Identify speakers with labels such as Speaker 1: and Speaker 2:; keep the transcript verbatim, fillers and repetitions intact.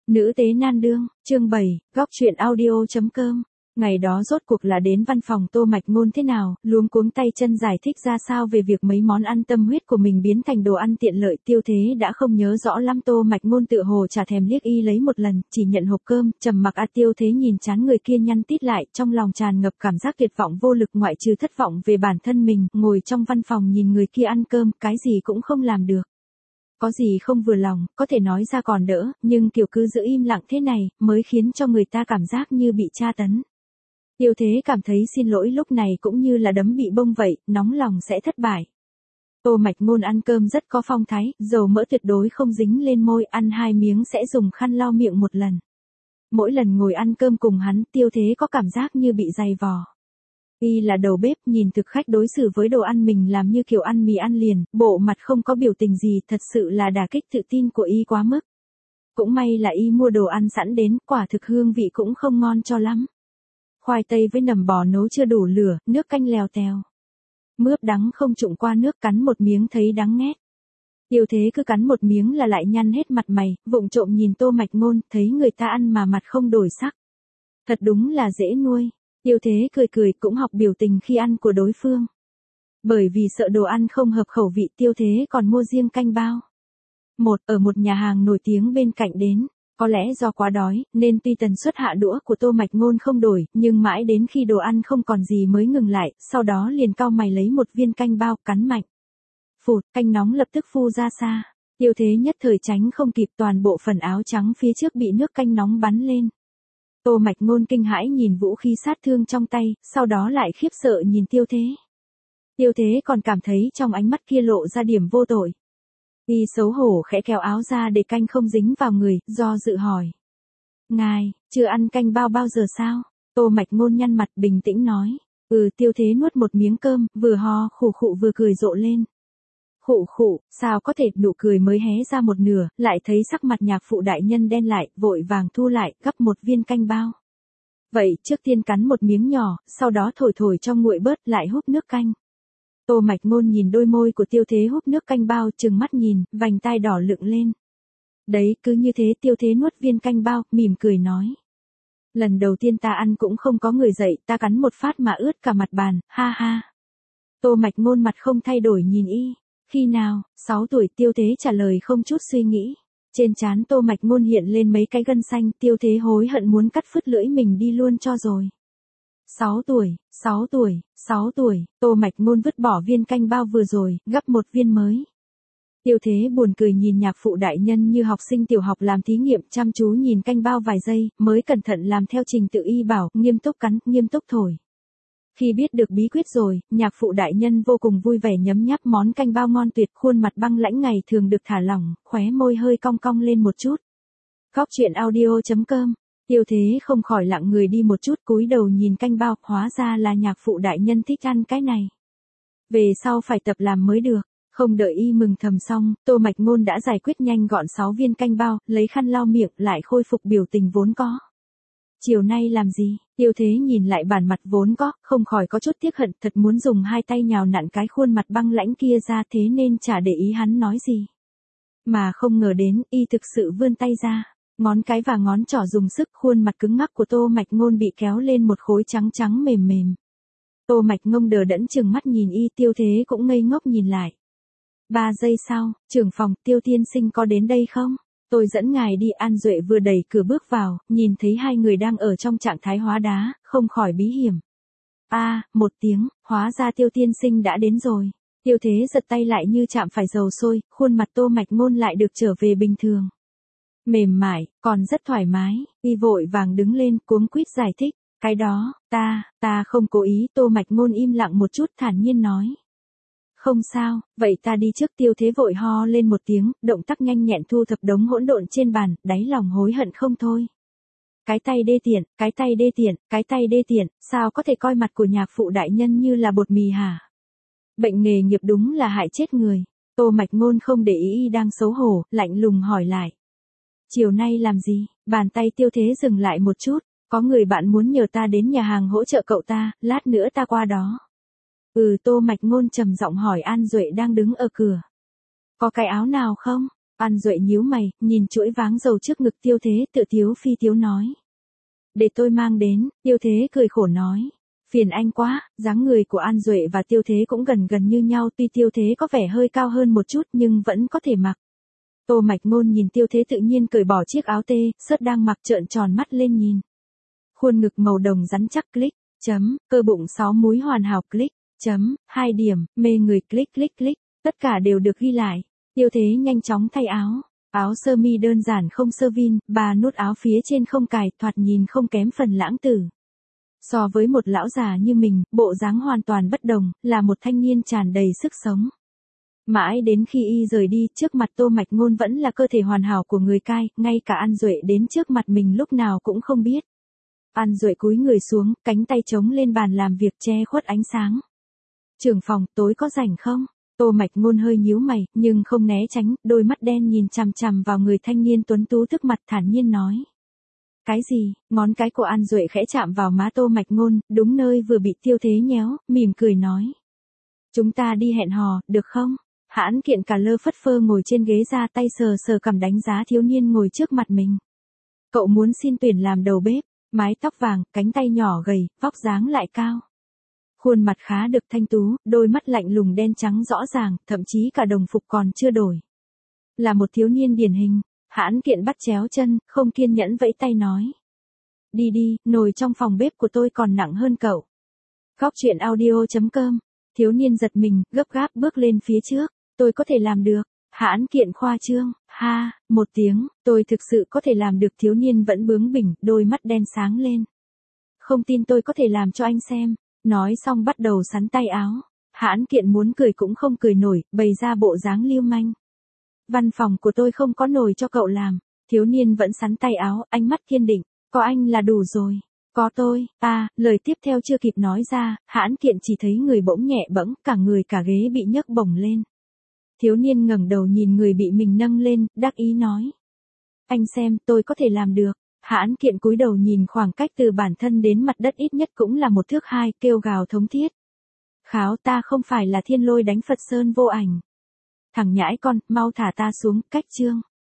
Speaker 1: Nữ tế nan đương, chương bảy, góc truyện audio.com. Ngày đó rốt cuộc là đến văn phòng Tô Mạch Ngôn thế nào, luống cuống tay chân giải thích ra sao về việc mấy món ăn tâm huyết của mình biến thành đồ ăn tiện lợi. Tiêu Thế đã không nhớ rõ lắm. Tô Mạch Ngôn tựa hồ chả thèm liếc y lấy một lần, chỉ nhận hộp cơm, trầm mặc. A Tiêu Thế nhìn chán người kia nhăn tít lại, trong lòng tràn ngập cảm giác tuyệt vọng vô lực, ngoại trừ thất vọng về bản thân mình, ngồi trong văn phòng nhìn người kia ăn cơm, cái gì cũng không làm được. Có gì không vừa lòng, có thể nói ra còn đỡ, nhưng kiểu cứ giữ im lặng thế này, mới khiến cho người ta cảm giác như bị tra tấn. Tiêu Thế cảm thấy xin lỗi lúc này cũng như là đấm bị bông vậy, nóng lòng sẽ thất bại. Tô Mạch Ngôn ăn cơm rất có phong thái, dầu mỡ tuyệt đối không dính lên môi, ăn hai miếng sẽ dùng khăn lau miệng một lần. Mỗi lần ngồi ăn cơm cùng hắn, Tiêu Thế có cảm giác như bị dày vò. Y là đầu bếp, nhìn thực khách đối xử với đồ ăn mình làm như kiểu ăn mì ăn liền, bộ mặt không có biểu tình gì, thật sự là đả kích tự tin của Y quá mức. Cũng may là Y mua đồ ăn sẵn đến, quả thực hương vị cũng không ngon cho lắm. Khoai tây với nầm bò nấu chưa đủ lửa, nước canh lèo tèo. Mướp đắng không trụng qua nước, cắn một miếng thấy đắng nghét. Tiêu Thế cứ cắn một miếng là lại nhăn hết mặt mày, vụng trộm nhìn Tô Mạch Ngôn, thấy người ta ăn mà mặt không đổi sắc. Thật đúng là dễ nuôi. Tiêu Thế cười cười cũng học biểu tình khi ăn của đối phương. Bởi vì sợ đồ ăn không hợp khẩu vị, Tiêu Thế còn mua riêng canh bao. Một, ở một nhà hàng nổi tiếng bên cạnh đến. Có lẽ do quá đói, nên tuy tần suất hạ đũa của Tô Mạch Ngôn không đổi, nhưng mãi đến khi đồ ăn không còn gì mới ngừng lại, sau đó liền cau mày lấy một viên canh bao, cắn mạnh. Phụt, canh nóng lập tức phu ra xa. Tiêu Thế nhất thời tránh không kịp, toàn bộ phần áo trắng phía trước bị nước canh nóng bắn lên. Tô Mạch Ngôn kinh hãi nhìn vũ khí sát thương trong tay, sau đó lại khiếp sợ nhìn Tiêu Thế. Tiêu Thế còn cảm thấy trong ánh mắt kia lộ ra điểm vô tội. Y xấu hổ khẽ kéo áo ra để canh không dính vào người, do dự hỏi. Ngài, chưa ăn canh bao bao giờ sao? Tô Mạch Ngôn nhăn mặt bình tĩnh nói. Ừ. Tiêu Thế nuốt một miếng cơm, vừa ho khụ khụ vừa cười rộ lên. Khụ khụ, sao có thể, nụ cười mới hé ra một nửa, lại thấy sắc mặt nhạc phụ đại nhân đen lại, vội vàng thu lại, gắp một viên canh bao. Vậy, trước tiên cắn một miếng nhỏ, sau đó thổi thổi cho nguội bớt, lại húp nước canh. Tô Mạch Ngôn nhìn đôi môi của Tiêu Thế húp nước canh bao, trừng mắt nhìn, vành tai đỏ lựng lên. Đấy, cứ như thế. Tiêu Thế nuốt viên canh bao, mỉm cười nói. Lần đầu tiên ta ăn cũng không có người dạy, ta cắn một phát mà ướt cả mặt bàn, ha ha. Tô Mạch Ngôn mặt không thay đổi nhìn y. Khi nào? sáu tuổi. Tiêu Thế trả lời không chút suy nghĩ. Trên trán Tô Mạch Ngôn hiện lên mấy cái gân xanh, Tiêu Thế hối hận muốn cắt phứt lưỡi mình đi luôn cho rồi. sáu tuổi, sáu tuổi, sáu tuổi, Tô Mạch Ngôn vứt bỏ viên canh bao vừa rồi, gắp một viên mới. Tiêu Thế buồn cười nhìn nhạc phụ đại nhân như học sinh tiểu học làm thí nghiệm, chăm chú nhìn canh bao vài giây, mới cẩn thận làm theo trình tự y bảo, nghiêm túc cắn, nghiêm túc thổi. Khi biết được bí quyết rồi, nhạc phụ đại nhân vô cùng vui vẻ nhấm nháp món canh bao ngon tuyệt, khuôn mặt băng lãnh ngày thường được thả lỏng, khóe môi hơi cong cong lên một chút. Góc truyện audio.com. Tiêu Thế không khỏi lặng người đi một chút, cúi đầu nhìn canh bao, hóa ra là nhạc phụ đại nhân thích ăn cái này. Về sau phải tập làm mới được. Không đợi y mừng thầm xong, Tô Mạch Ngôn đã giải quyết nhanh gọn sáu viên canh bao, lấy khăn lau miệng, lại khôi phục biểu tình vốn có. Chiều nay làm gì? Tiêu Thế nhìn lại bản mặt vốn có, không khỏi có chút tiếc hận, thật muốn dùng hai tay nhào nặn cái khuôn mặt băng lãnh kia ra, thế nên chả để ý hắn nói gì. Mà không ngờ đến, y thực sự vươn tay ra. Ngón cái và ngón trỏ dùng sức, khuôn mặt cứng ngắc của Tô Mạch Ngôn bị kéo lên một khối trắng trắng mềm mềm. Tô Mạch Ngôn đờ đẫn trừng mắt nhìn y, Tiêu Thế cũng ngây ngốc nhìn lại. Ba giây sau, trưởng phòng, Tiêu tiên sinh có đến đây không? Tôi dẫn ngài đi. An Duệ vừa đẩy cửa bước vào, nhìn thấy hai người đang ở trong trạng thái hóa đá, không khỏi bí hiểm. A, à, một tiếng, hóa ra Tiêu tiên sinh đã đến rồi. Tiêu Thế giật tay lại như chạm phải dầu sôi, khuôn mặt Tô Mạch Ngôn lại được trở về bình thường. Mềm mại, còn rất thoải mái. Y vội vàng đứng lên, cuống quýt giải thích. Cái đó, ta, ta không cố ý. Tô Mạch Ngôn im lặng một chút, thản nhiên nói. Không sao, vậy ta đi trước. Tiêu Thế vội ho lên một tiếng, động tác nhanh nhẹn thu thập đống hỗn độn trên bàn, đáy lòng hối hận không thôi. Cái tay đê tiện, cái tay đê tiện, cái tay đê tiện, sao có thể coi mặt của nhạc phụ đại nhân như là bột mì hả? Bệnh nghề nghiệp đúng là hại chết người. Tô Mạch Ngôn không để ý y đang xấu hổ, lạnh lùng hỏi lại. Chiều nay làm gì? Bàn tay Tiêu Thế dừng lại một chút, có người bạn muốn nhờ ta đến nhà hàng hỗ trợ cậu ta, lát nữa ta qua đó. Ừ. Tô Mạch Ngôn trầm giọng hỏi An Duệ đang đứng ở cửa. Có cái áo nào không? An Duệ nhíu mày, nhìn chuỗi váng dầu trước ngực Tiêu Thế tự tiếu phi tiếu nói. Để tôi mang đến, Tiêu Thế cười khổ nói. Phiền anh quá, dáng người của An Duệ và Tiêu Thế cũng gần gần như nhau, tuy Tiêu Thế có vẻ hơi cao hơn một chút nhưng vẫn có thể mặc. Tô Mạch Ngôn nhìn Tiêu Thế tự nhiên cởi bỏ chiếc áo tê, sớt đang mặc trợn tròn mắt lên nhìn. Khuôn ngực màu đồng rắn chắc click, chấm, cơ bụng sáu múi hoàn hảo click, chấm, hai điểm, mê người click click click, tất cả đều được ghi lại. Tiêu Thế nhanh chóng thay áo. Áo sơ mi đơn giản không sơ vin, ba nút áo phía trên không cài, thoạt nhìn không kém phần lãng tử. So với một lão già như mình, bộ dáng hoàn toàn bất đồng, là một thanh niên tràn đầy sức sống. Mãi đến khi y rời đi, trước mặt Tô Mạch Ngôn vẫn là cơ thể hoàn hảo của người cai, ngay cả An Duệ đến trước mặt mình lúc nào cũng không biết. An Duệ cúi người xuống, cánh tay chống lên bàn làm việc che khuất ánh sáng. Trưởng phòng, tối có rảnh không? Tô Mạch Ngôn hơi nhíu mày, nhưng không né tránh, đôi mắt đen nhìn chằm chằm vào người thanh niên tuấn tú trước mặt thản nhiên nói. Cái gì? Ngón cái của An Duệ khẽ chạm vào má Tô Mạch Ngôn, đúng nơi vừa bị Tiêu Thế nhéo, mỉm cười nói. Chúng ta đi hẹn hò, được không? Hãn Kiện cả lơ phất phơ ngồi trên ghế ra tay sờ sờ cằm đánh giá thiếu niên ngồi trước mặt mình. Cậu muốn xin tuyển làm đầu bếp, mái tóc vàng, cánh tay nhỏ gầy, vóc dáng lại cao. Khuôn mặt khá được thanh tú, đôi mắt lạnh lùng đen trắng rõ ràng, thậm chí cả đồng phục còn chưa đổi. Là một thiếu niên điển hình, Hãn Kiện bắt chéo chân, không kiên nhẫn vẫy tay nói. Đi đi, nồi trong phòng bếp của tôi còn nặng hơn cậu. Góc truyện audio chấm com. Thiếu niên giật mình, gấp gáp bước lên phía trước. Tôi có thể làm được. Hãn Kiện khoa trương, ha, một tiếng, tôi thực sự có thể làm được. Thiếu niên vẫn bướng bỉnh, đôi mắt đen sáng lên. Không tin tôi có thể làm cho anh xem. Nói xong bắt đầu sắn tay áo. Hãn Kiện muốn cười cũng không cười nổi, bày ra bộ dáng lưu manh. Văn phòng của tôi không có nồi cho cậu làm. Thiếu niên vẫn sắn tay áo, ánh mắt kiên định. Có anh là đủ rồi. Có tôi, à, lời tiếp theo chưa kịp nói ra, Hãn Kiện chỉ thấy người bỗng nhẹ bẫng, cả người cả ghế bị nhấc bổng lên. Thiếu niên ngẩng đầu nhìn người bị mình nâng lên, đắc ý nói. Anh xem, tôi có thể làm được. Hãn Kiện cúi đầu nhìn khoảng cách từ bản thân đến mặt đất ít nhất cũng là một thước hai, kêu gào thống thiết. Kháo, ta không phải là Thiên Lôi đánh Phật Sơn vô ảnh. Thằng nhãi con, mau thả ta xuống, cách chương.